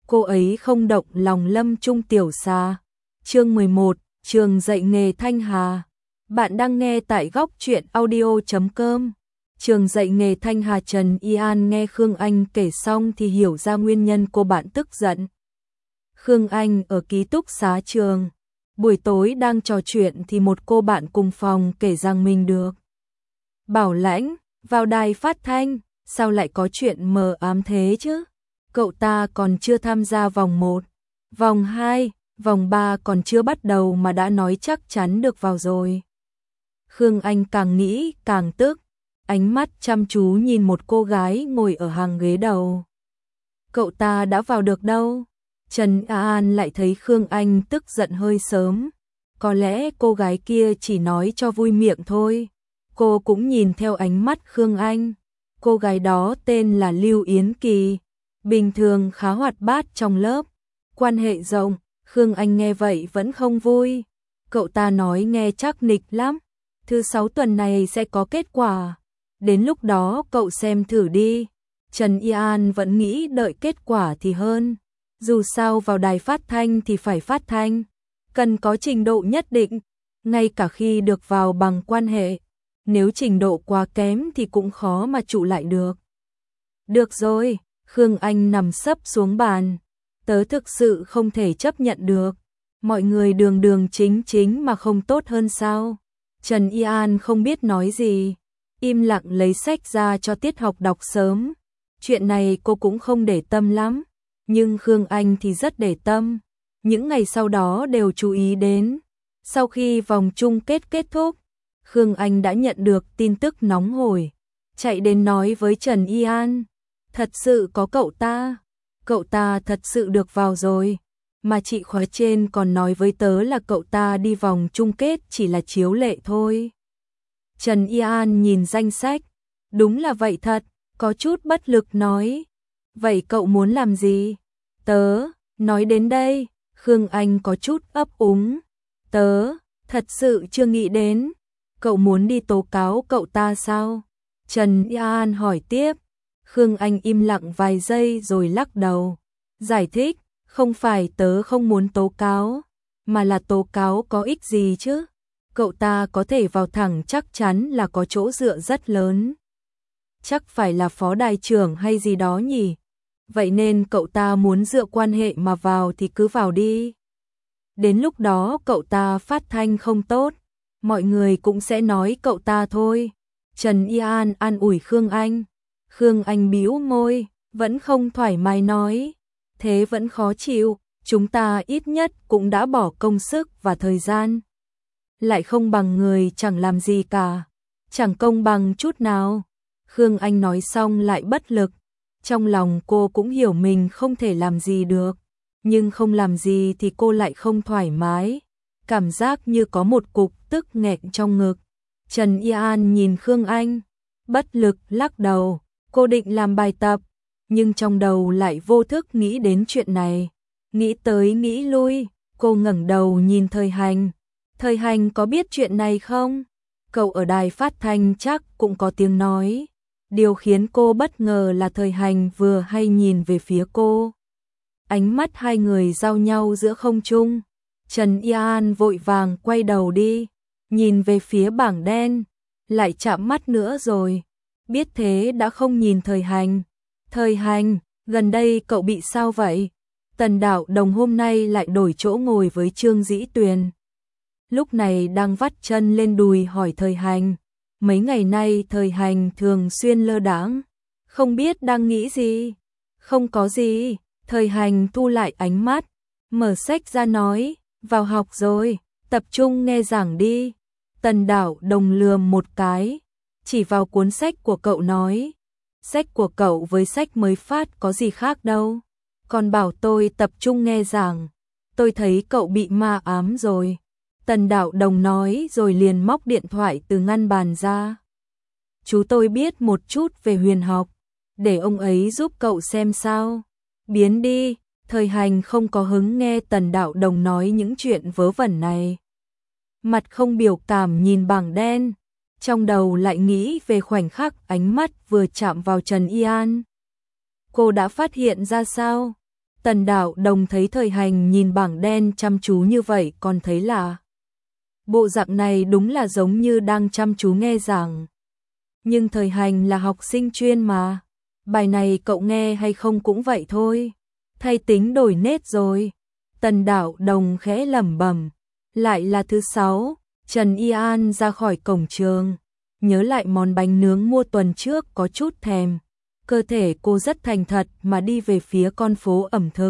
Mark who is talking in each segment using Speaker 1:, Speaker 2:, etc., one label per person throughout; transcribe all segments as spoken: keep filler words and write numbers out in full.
Speaker 1: cô ấy không động lòng Lâm Trung Tiểu Xà. Chương mười một, trường dạy nghề Thanh Hà. Bạn đang nghe tại góc truyện audio chấm com. Trường dạy nghề Thanh Hà. Trần Y An nghe Khương Anh kể xong thì hiểu ra nguyên nhân cô bạn tức giận. Khương Anh ở ký túc xá trường. Buổi tối đang trò chuyện thì một cô bạn cùng phòng kể rằng mình được bảo lãnh vào đài phát thanh, sao lại có chuyện mờ ám thế chứ? Cậu ta còn chưa tham gia vòng một, vòng hai, vòng ba còn chưa bắt đầu mà đã nói chắc chắn được vào rồi. Khương Anh càng nghĩ càng tức, ánh mắt chăm chú nhìn một cô gái ngồi ở hàng ghế đầu. Cậu ta đã vào được đâu? Trần An lại thấy Khương Anh tức giận hơi sớm. Có lẽ cô gái kia chỉ nói cho vui miệng thôi. Cô cũng nhìn theo ánh mắt Khương Anh. Cô gái đó tên là Lưu Yến Kỳ, bình thường khá hoạt bát trong lớp, quan hệ rộng. Khương Anh nghe vậy vẫn không vui. Cậu ta nói nghe chắc nịch lắm. Thứ sáu tuần này sẽ có kết quả. Đến lúc đó cậu xem thử đi. Trần Y An vẫn nghĩ đợi kết quả thì hơn. Dù sao vào đài phát thanh thì phải phát thanh, cần có trình độ nhất định, ngay cả khi được vào bằng quan hệ. Nếu trình độ quá kém thì cũng khó mà trụ lại được. Được rồi, Khương Anh nằm sấp xuống bàn. Tớ thực sự không thể chấp nhận được. Mọi người đường đường chính chính mà không tốt hơn sao? Trần Y An không biết nói gì, im lặng lấy sách ra cho tiết học đọc sớm. Chuyện này cô cũng không để tâm lắm, nhưng Khương Anh thì rất để tâm. Những ngày sau đó đều chú ý đến. Sau khi vòng chung kết kết thúc, Khương Anh đã nhận được tin tức nóng hổi, chạy đến nói với Trần Y An. Thật sự có cậu ta, cậu ta thật sự được vào rồi. Mà chị khóa trên còn nói với tớ là cậu ta đi vòng chung kết chỉ là chiếu lệ thôi. Trần Y An nhìn danh sách, đúng là vậy thật, có chút bất lực nói. Vậy cậu muốn làm gì? Tớ, nói đến đây, Khương Anh có chút ấp úng. Tớ, thật sự chưa nghĩ đến. Cậu muốn đi tố cáo cậu ta sao? Trần Y An hỏi tiếp. Khương Anh im lặng vài giây rồi lắc đầu. Giải thích, không phải tớ không muốn tố cáo, mà là tố cáo có ích gì chứ? Cậu ta có thể vào thẳng chắc chắn là có chỗ dựa rất lớn. Chắc phải là phó đài trưởng hay gì đó nhỉ? Vậy nên cậu ta muốn dựa quan hệ mà vào thì cứ vào đi. Đến lúc đó cậu ta phát thanh không tốt, mọi người cũng sẽ nói cậu ta thôi. Trần Y An an ủi Khương Anh. Khương Anh bĩu môi, vẫn không thoải mái nói. Thế vẫn khó chịu, chúng ta ít nhất cũng đã bỏ công sức và thời gian. Lại không bằng người chẳng làm gì cả. Chẳng công bằng chút nào. Khương Anh nói xong lại bất lực. Trong lòng cô cũng hiểu mình không thể làm gì được. Nhưng không làm gì thì cô lại không thoải mái. Cảm giác như có một cục tức nghẹn trong ngực. Trần Y An nhìn Khương Anh, bất lực lắc đầu. Cô định làm bài tập, nhưng trong đầu lại vô thức nghĩ đến chuyện này. Nghĩ tới nghĩ lui, cô ngẩng đầu nhìn Thời Hành. Thời Hành có biết chuyện này không? Cậu ở đài phát thanh chắc cũng có tiếng nói. Điều khiến cô bất ngờ là Thời Hành vừa hay nhìn về phía cô. Ánh mắt hai người giao nhau giữa không trung. Trần Y An vội vàng quay đầu đi, nhìn về phía bảng đen, lại chạm mắt nữa rồi. Biết thế đã không nhìn Thời Hành. Thời Hành, gần đây cậu bị sao vậy? Tần Đạo Đồng hôm nay lại đổi chỗ ngồi với Trương Dĩ Tuyền. Lúc này đang vắt chân lên đùi hỏi Thời Hành. Mấy ngày nay Thời Hành thường xuyên lơ đãng, không biết đang nghĩ gì. Không có gì. Thời Hành thu lại ánh mắt, mở sách ra nói, vào học rồi, tập trung nghe giảng đi. Tần Đạo Đồng lườm một cái, chỉ vào cuốn sách của cậu nói. Sách của cậu với sách mới phát có gì khác đâu. Còn bảo tôi tập trung nghe giảng. Tôi thấy cậu bị ma ám rồi. Tần Đạo Đồng nói rồi liền móc điện thoại từ ngăn bàn ra. Chú tôi biết một chút về huyền học, để ông ấy giúp cậu xem sao. Biến đi. Thời Hành không có hứng nghe Tần Đạo Đồng nói những chuyện vớ vẩn này. Mặt không biểu cảm nhìn bảng đen, trong đầu lại nghĩ về khoảnh khắc ánh mắt vừa chạm vào Trần Y An. Cô đã phát hiện ra sao? Tần Đạo Đồng thấy Thời Hành nhìn bảng đen chăm chú như vậy còn thấy lạ. Bộ dạng này đúng là giống như đang chăm chú nghe giảng. Nhưng Thời Hành là học sinh chuyên mà. Bài này cậu nghe hay không cũng vậy thôi. Thay tính đổi nết rồi. Tần Đạo Đồng khẽ lẩm bẩm. Lại là thứ sáu, Trần Y An ra khỏi cổng trường. Nhớ lại món bánh nướng mua tuần trước có chút thèm. Cơ thể cô rất thành thật mà đi về phía con phố ẩm thực.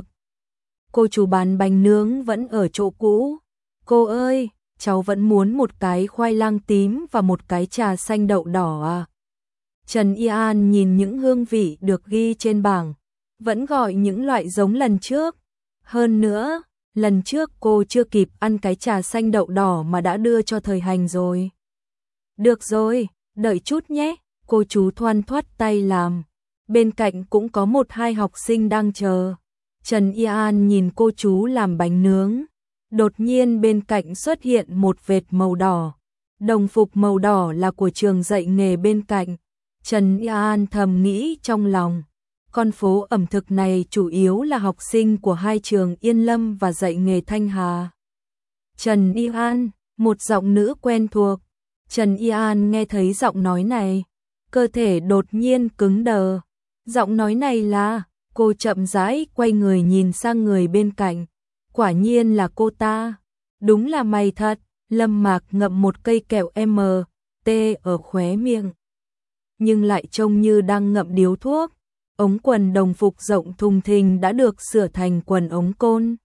Speaker 1: Cô chủ bán bánh nướng vẫn ở chỗ cũ. Cô ơi, cháu vẫn muốn một cái khoai lang tím và một cái trà xanh đậu đỏ à. Trần Y An nhìn những hương vị được ghi trên bảng. Vẫn gọi những loại giống lần trước. Hơn nữa, lần trước cô chưa kịp ăn cái trà xanh đậu đỏ mà đã đưa cho Thời Hành rồi. Được rồi, đợi chút nhé, cô chú thoăn thoắt tay làm. Bên cạnh cũng có một hai học sinh đang chờ. Trần Y An nhìn cô chú làm bánh nướng. Đột nhiên bên cạnh xuất hiện một vệt màu đỏ. Đồng phục màu đỏ là của trường dạy nghề bên cạnh. Trần Y An thầm nghĩ trong lòng. Con phố ẩm thực này chủ yếu là học sinh của hai trường Yên Lâm và dạy nghề Thanh Hà. Trần Y An, một giọng nữ quen thuộc. Trần Y An nghe thấy giọng nói này. Cơ thể đột nhiên cứng đờ. Giọng nói này là, cô chậm rãi quay người nhìn sang người bên cạnh. Quả nhiên là cô ta. Đúng là mày thật. Lâm Mạc ngậm một cây kẹo M, T ở khóe miệng. Nhưng lại trông như đang ngậm điếu thuốc. Ống quần đồng phục rộng thùng thình đã được sửa thành quần ống côn.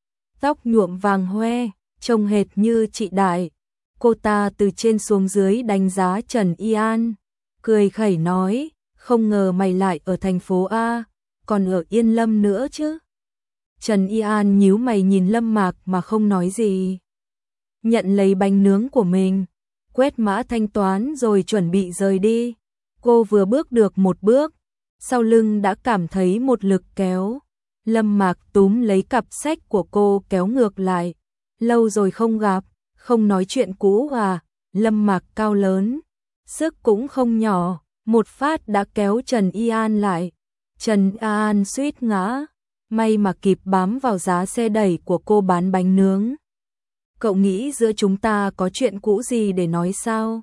Speaker 1: Tóc nhuộm vàng hoe, trông hệt như chị Đại. Cô ta từ trên xuống dưới đánh giá Trần Y An. Cười khẩy nói, không ngờ mày lại ở thành phố A, còn ở Yên Lâm nữa chứ. Trần Y An nhíu mày nhìn Lâm Mạc mà không nói gì. Nhận lấy bánh nướng của mình, quét mã thanh toán rồi chuẩn bị rời đi. Cô vừa bước được một bước, sau lưng đã cảm thấy một lực kéo. Lâm Mạc túm lấy cặp sách của cô kéo ngược lại. Lâu rồi không gặp, không nói chuyện cũ à. Lâm Mạc cao lớn, sức cũng không nhỏ, một phát đã kéo Trần Y An lại. Trần Y An suýt ngã, may mà kịp bám vào giá xe đẩy của cô bán bánh nướng. Cậu nghĩ giữa chúng ta có chuyện cũ gì để nói sao?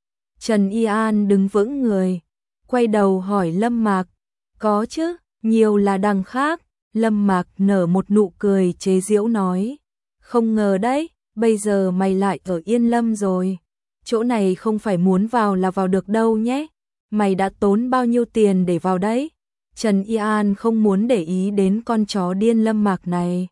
Speaker 1: Trần Y An đứng vững người, quay đầu hỏi Lâm Mạc. Có chứ, nhiều là đằng khác. Lâm Mạc nở một nụ cười chế giễu nói. Không ngờ đấy, bây giờ mày lại ở Yên Lâm rồi. Chỗ này không phải muốn vào là vào được đâu nhé. Mày đã tốn bao nhiêu tiền để vào đấy? Trần Y An không muốn để ý đến con chó điên Lâm Mạc này.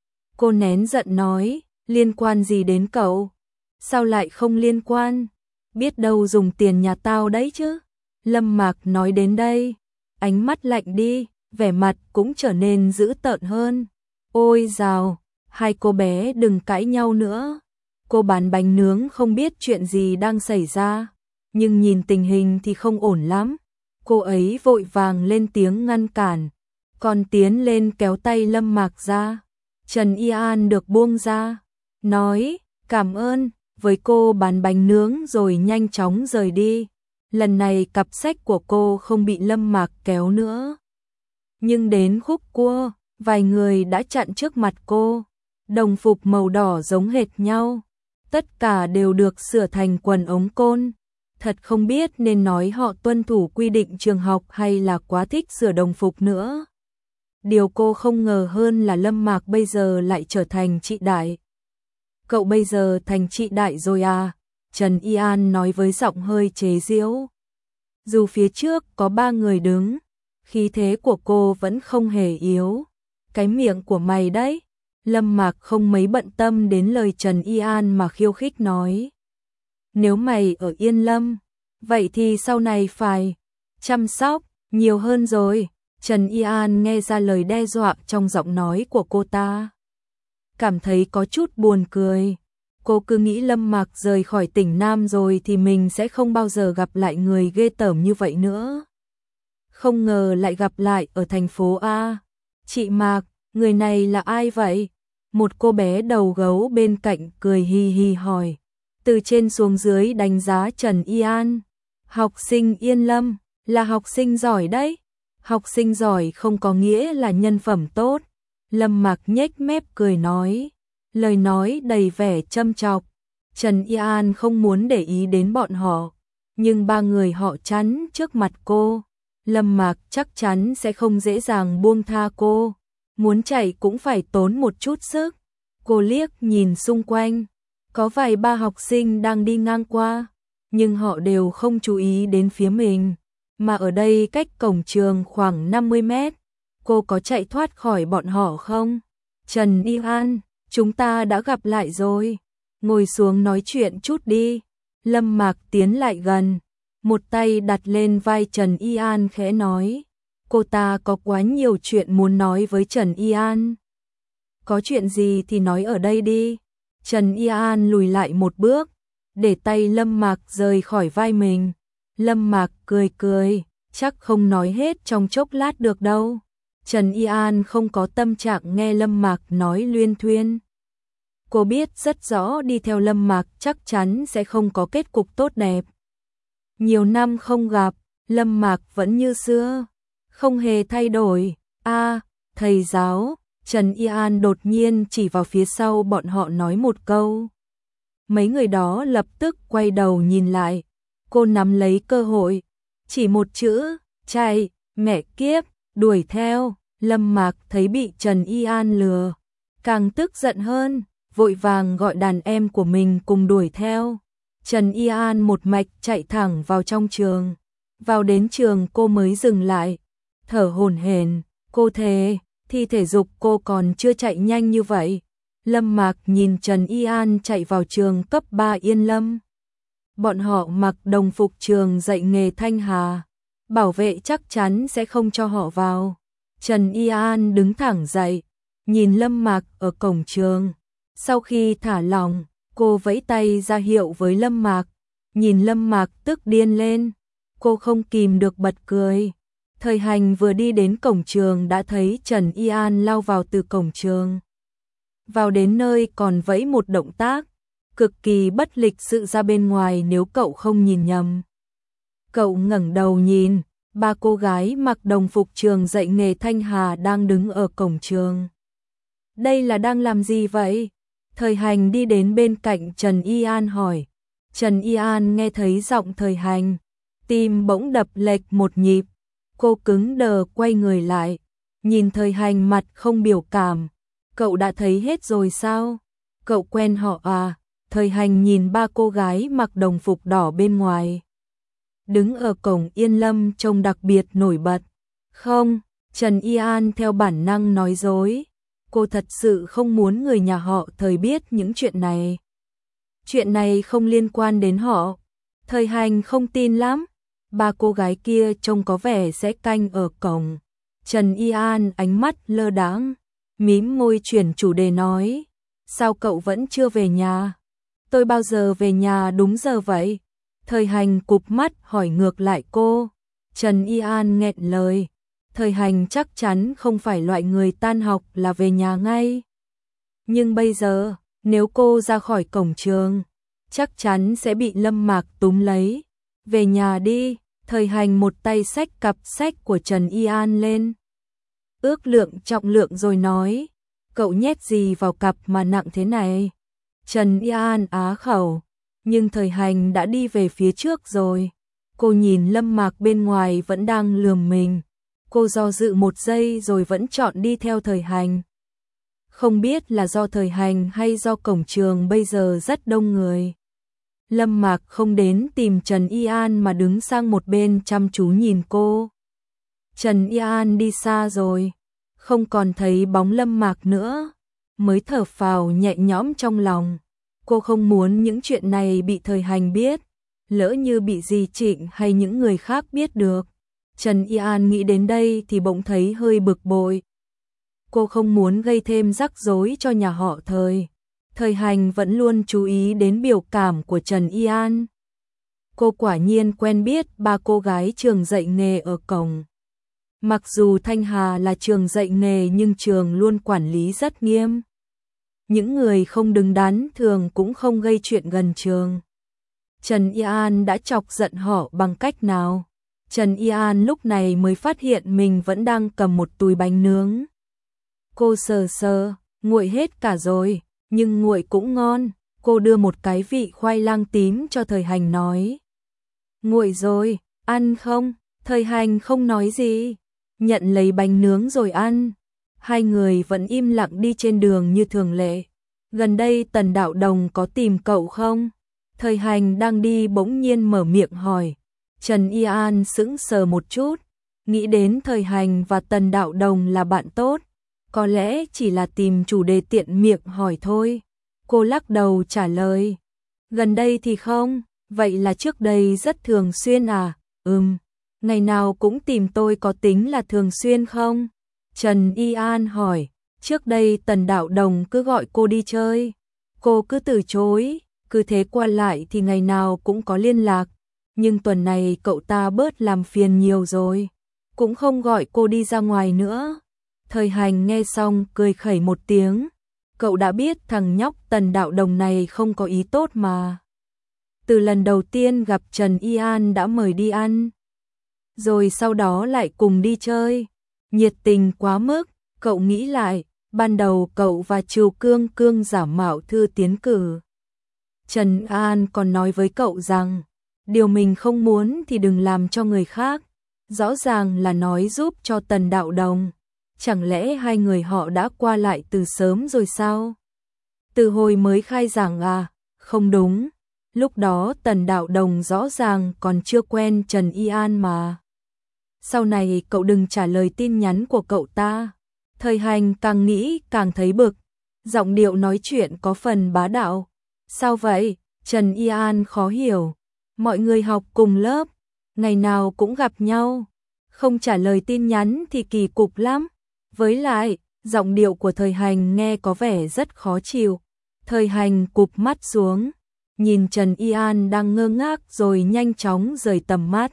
Speaker 1: Cô nén giận nói, liên quan gì đến cậu? Sao lại không liên quan? Biết đâu dùng tiền nhà tao đấy chứ. Lâm Mạc nói đến đây, ánh mắt lạnh đi, vẻ mặt cũng trở nên dữ tợn hơn. Ôi dào, hai cô bé đừng cãi nhau nữa. Cô bán bánh nướng không biết chuyện gì đang xảy ra, nhưng nhìn tình hình thì không ổn lắm. Cô ấy vội vàng lên tiếng ngăn cản, còn tiến lên kéo tay Lâm Mạc ra. Trần Y An được buông ra, nói cảm ơn với cô bán bánh nướng rồi nhanh chóng rời đi. Lần này cặp sách của cô không bị Lâm Mạc kéo nữa. Nhưng đến khúc cua, vài người đã chặn trước mặt cô. Đồng phục màu đỏ giống hệt nhau. Tất cả đều được sửa thành quần ống côn. Thật không biết nên nói họ tuân thủ quy định trường học hay là quá thích sửa đồng phục nữa. Điều cô không ngờ hơn là Lâm Mạc bây giờ lại trở thành chị Đại. Cậu bây giờ thành chị Đại rồi à? Trần Y An nói với giọng hơi chế giễu. Dù phía trước có ba người đứng, khí thế của cô vẫn không hề yếu. Cái miệng của mày đấy. Lâm Mạc không mấy bận tâm đến lời Trần Y An mà khiêu khích nói. Nếu mày ở Yên Lâm, vậy thì sau này phải chăm sóc nhiều hơn rồi. Trần Y An nghe ra lời đe dọa trong giọng nói của cô ta. Cảm thấy có chút buồn cười. Cô cứ nghĩ Lâm Mạc rời khỏi tỉnh Nam rồi thì mình sẽ không bao giờ gặp lại người ghê tởm như vậy nữa. Không ngờ lại gặp lại ở thành phố A. Chị Mạc, người này là ai vậy? Một cô bé đầu gấu bên cạnh cười hi hi hỏi. Từ trên xuống dưới đánh giá Trần Y An. Học sinh Yên Lâm, là học sinh giỏi đấy. Học sinh giỏi không có nghĩa là nhân phẩm tốt. Lâm Mạc nhếch mép cười nói, lời nói đầy vẻ châm chọc. Trần Y An không muốn để ý đến bọn họ, nhưng ba người họ chắn trước mặt cô. Lâm Mạc chắc chắn sẽ không dễ dàng buông tha cô, muốn chạy cũng phải tốn một chút sức. Cô liếc nhìn xung quanh, có vài ba học sinh đang đi ngang qua, nhưng họ đều không chú ý đến phía mình, mà ở đây cách cổng trường khoảng năm mươi mét, cô có chạy thoát khỏi bọn họ không? Trần Y An, chúng ta đã gặp lại rồi, ngồi xuống nói chuyện chút đi. Lâm Mạc tiến lại gần, một tay đặt lên vai Trần Y An khẽ nói, cô ta có quá nhiều chuyện muốn nói với Trần Y An. Có chuyện gì thì nói ở đây đi. Trần Y An lùi lại một bước, để tay Lâm Mạc rời khỏi vai mình. Lâm Mạc cười cười, chắc không nói hết trong chốc lát được đâu. Trần Y An không có tâm trạng nghe Lâm Mạc nói luyên thuyên. Cô biết rất rõ đi theo Lâm Mạc chắc chắn sẽ không có kết cục tốt đẹp. Nhiều năm không gặp, Lâm Mạc vẫn như xưa, không hề thay đổi. A, thầy giáo. Trần Y An đột nhiên chỉ vào phía sau bọn họ nói một câu. Mấy người đó lập tức quay đầu nhìn lại. Cô nắm lấy cơ hội, chỉ một chữ, chạy, mẹ kiếp, đuổi theo. Lâm Mạc thấy bị Trần Y An lừa, càng tức giận hơn, vội vàng gọi đàn em của mình cùng đuổi theo. Trần Y An một mạch chạy thẳng vào trong trường. Vào đến trường cô mới dừng lại, thở hổn hển, cô thề, thi thể dục cô còn chưa chạy nhanh như vậy. Lâm Mạc nhìn Trần Y An chạy vào trường cấp ba Yên Lâm. Bọn họ mặc đồng phục trường dạy nghề Thanh Hà, bảo vệ chắc chắn sẽ không cho họ vào. Trần Y An đứng thẳng dậy, nhìn Lâm Mạc ở cổng trường. Sau khi thả lỏng, cô vẫy tay ra hiệu với Lâm Mạc, nhìn Lâm Mạc tức điên lên. Cô không kìm được bật cười. Thời Hành vừa đi đến cổng trường đã thấy Trần Y An lao vào từ cổng trường. Vào đến nơi còn vẫy một động tác, cực kỳ bất lịch sự ra bên ngoài nếu cậu không nhìn nhầm. Cậu ngẩng đầu nhìn, ba cô gái mặc đồng phục trường dạy nghề Thanh Hà đang đứng ở cổng trường. Đây là đang làm gì vậy? Thời Hành đi đến bên cạnh Trần Y An hỏi. Trần Y An nghe thấy giọng Thời Hành, tim bỗng đập lệch một nhịp. Cô cứng đờ quay người lại, nhìn Thời Hành mặt không biểu cảm. Cậu đã thấy hết rồi sao? Cậu quen họ à? Thời Hành nhìn ba cô gái mặc đồng phục đỏ bên ngoài, đứng ở cổng Yên Lâm trông đặc biệt nổi bật. Không, Trần Y An theo bản năng nói dối. Cô thật sự không muốn người nhà họ Thời biết những chuyện này. Chuyện này không liên quan đến họ. Thời Hành không tin lắm. Ba cô gái kia trông có vẻ sẽ canh ở cổng. Trần Y An ánh mắt lơ đãng, mím môi chuyển chủ đề nói. Sao cậu vẫn chưa về nhà? Tôi bao giờ về nhà đúng giờ vậy? Thời Hành cụp mắt hỏi ngược lại cô. Trần Y An nghẹn lời. Thời Hành chắc chắn không phải loại người tan học là về nhà ngay. Nhưng bây giờ, nếu cô ra khỏi cổng trường, chắc chắn sẽ bị Lâm Mạc túm lấy. Về nhà đi. Thời Hành một tay xách cặp sách của Trần Y An lên, ước lượng trọng lượng rồi nói. Cậu nhét gì vào cặp mà nặng thế này? Trần Y An á khẩu, nhưng Thời Hành đã đi về phía trước rồi. Cô nhìn Lâm Mạc bên ngoài vẫn đang lườm mình. Cô do dự một giây rồi vẫn chọn đi theo Thời Hành. Không biết là do Thời Hành hay do cổng trường bây giờ rất đông người. Lâm Mạc không đến tìm Trần Y An mà đứng sang một bên chăm chú nhìn cô. Trần Y An đi xa rồi, không còn thấy bóng Lâm Mạc nữa, mới thở phào nhẹ nhõm trong lòng. Cô không muốn những chuyện này bị Thời Hành biết, lỡ như bị dì Trịnh hay những người khác biết được. Trần Y An nghĩ đến đây thì bỗng thấy hơi bực bội. Cô không muốn gây thêm rắc rối cho nhà họ Thời. Thời Hành vẫn luôn chú ý đến biểu cảm của Trần Y An. Cô quả nhiên quen biết ba cô gái trường dạy nghề ở cổng. Mặc dù Thanh Hà là trường dạy nghề nhưng trường luôn quản lý rất nghiêm. Những người không đứng đắn thường cũng không gây chuyện gần trường. Trần Y An đã chọc giận họ bằng cách nào? Trần Y An lúc này mới phát hiện mình vẫn đang cầm một túi bánh nướng. Cô sờ sờ, nguội hết cả rồi, nhưng nguội cũng ngon. Cô đưa một cái vị khoai lang tím cho Thời Hành nói. Nguội rồi, ăn không? Thời Hành không nói gì, nhận lấy bánh nướng rồi ăn. Hai người vẫn im lặng đi trên đường như thường lệ. Gần đây Tần Đạo Đồng có tìm cậu không? Thời Hành đang đi bỗng nhiên mở miệng hỏi. Trần Y An sững sờ một chút, nghĩ đến Thời Hành và Tần Đạo Đồng là bạn tốt, có lẽ chỉ là tìm chủ đề tiện miệng hỏi thôi. Cô lắc đầu trả lời, gần đây thì không, vậy là trước đây rất thường xuyên à? Ừm, ngày nào cũng tìm tôi có tính là thường xuyên không? Trần Y An hỏi, trước đây Tần Đạo Đồng cứ gọi cô đi chơi, cô cứ từ chối, cứ thế qua lại thì ngày nào cũng có liên lạc, nhưng tuần này cậu ta bớt làm phiền nhiều rồi, cũng không gọi cô đi ra ngoài nữa. Thời Hành nghe xong cười khẩy một tiếng, cậu đã biết thằng nhóc Tần Đạo Đồng này không có ý tốt mà. Từ lần đầu tiên gặp Trần Y An đã mời đi ăn, rồi sau đó lại cùng đi chơi, nhiệt tình quá mức. Cậu nghĩ lại, ban đầu cậu và Trừu Cương Cương giả mạo thư tiến cử. Trần An còn nói với cậu rằng, điều mình không muốn thì đừng làm cho người khác, rõ ràng là nói giúp cho Tần Đạo Đồng. Chẳng lẽ hai người họ đã qua lại từ sớm rồi sao? Từ hồi mới khai giảng à? Không đúng, lúc đó Tần Đạo Đồng rõ ràng còn chưa quen Trần Y An mà. Sau này cậu đừng trả lời tin nhắn của cậu ta. Thời Hành càng nghĩ càng thấy bực, giọng điệu nói chuyện có phần bá đạo. Sao vậy? Trần Y An khó hiểu. Mọi người học cùng lớp, ngày nào cũng gặp nhau, không trả lời tin nhắn thì kỳ cục lắm. Với lại, giọng điệu của Thời Hành nghe có vẻ rất khó chịu. Thời Hành cụp mắt xuống, nhìn Trần Y An đang ngơ ngác rồi nhanh chóng rời tầm mắt.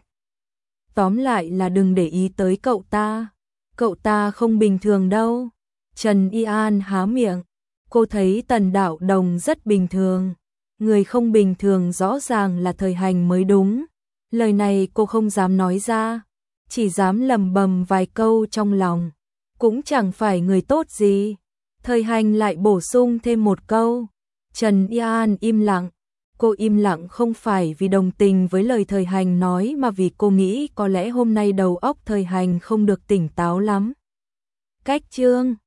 Speaker 1: Tóm lại là đừng để ý tới cậu ta, cậu ta không bình thường đâu. Trần Y An há miệng, cô thấy Tần Đạo Đồng rất bình thường, người không bình thường rõ ràng là Thời Hành mới đúng. Lời này cô không dám nói ra, chỉ dám lầm bầm vài câu trong lòng, cũng chẳng phải người tốt gì. Thời Hành lại bổ sung thêm một câu. Trần Y An im lặng. Cô im lặng không phải vì đồng tình với lời Thời Hành nói mà vì cô nghĩ có lẽ hôm nay đầu óc Thời Hành không được tỉnh táo lắm. Cách chương